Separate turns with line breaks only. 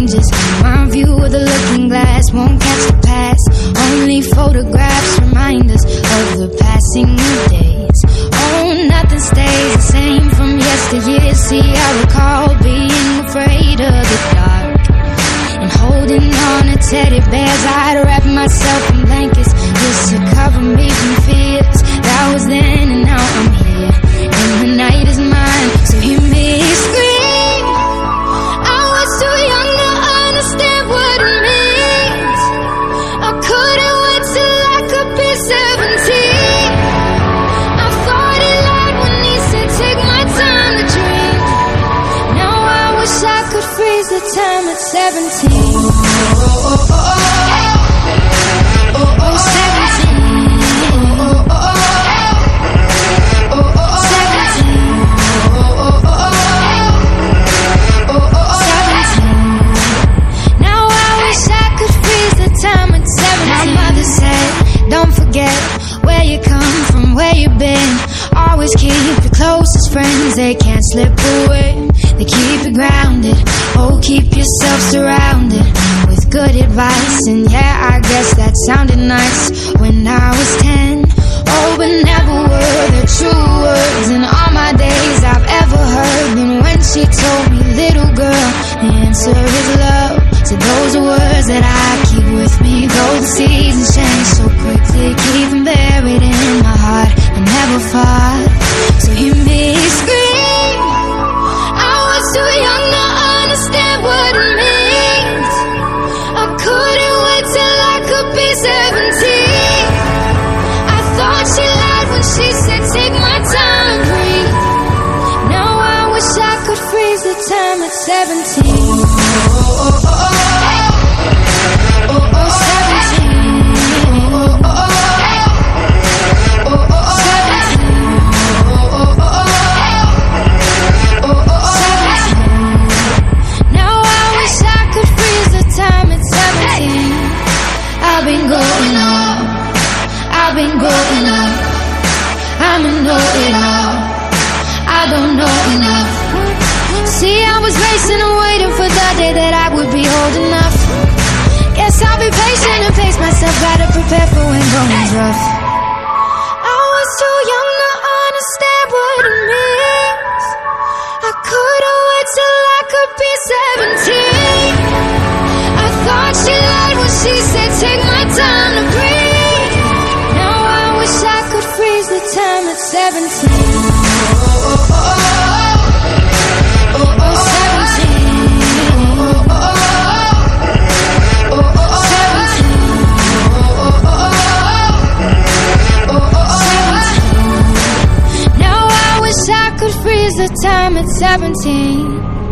changes. My view of the looking glass won't catch the past. Only photographs remind us of the passing of days. Oh, nothing stays the same from yesteryear. See, I recall being afraid of the dark and holding on to teddy bears. I'd wrap myself in blankets just to cover me from fears. That was then and now I'm here, and the night is mine. So hear me scream. I was too young to understand what it means. I couldn't wait till I could be 17. I thought he lied when he said take my time to dream. Now I wish I could freeze the time at 17. Don't forget where you come from, where you've been. Always keep your closest friends, they can't slip away. They keep you grounded, oh keep yourself surrounded with good advice. And yeah, I guess that sounded nice when I was 10. Oh, but never were the true words in all my days I've ever heard than when she told me, little girl, the answer is love. So those are words that I keep with me. Though the seasons change so quickly, keep them buried in my heart. I never fought, so hear me scream. I was too young to understand what it means. I couldn't wait till I could be 17. I thought she lied when she said take my time to breathe. Now I wish I could freeze the time at 17. I've been growing up, I'm a know-it-all. I don't know enough. See, I was racing and waiting for the day that I would be old enough. Guess I'll be patient and pace myself, gotta prepare for when going's rough. I was too young to understand what it means. I couldn't wait till I could be 17. I thought she lied when she said take my time to breathe. I could freeze the time at 17. Now I wish I could freeze the time at 17.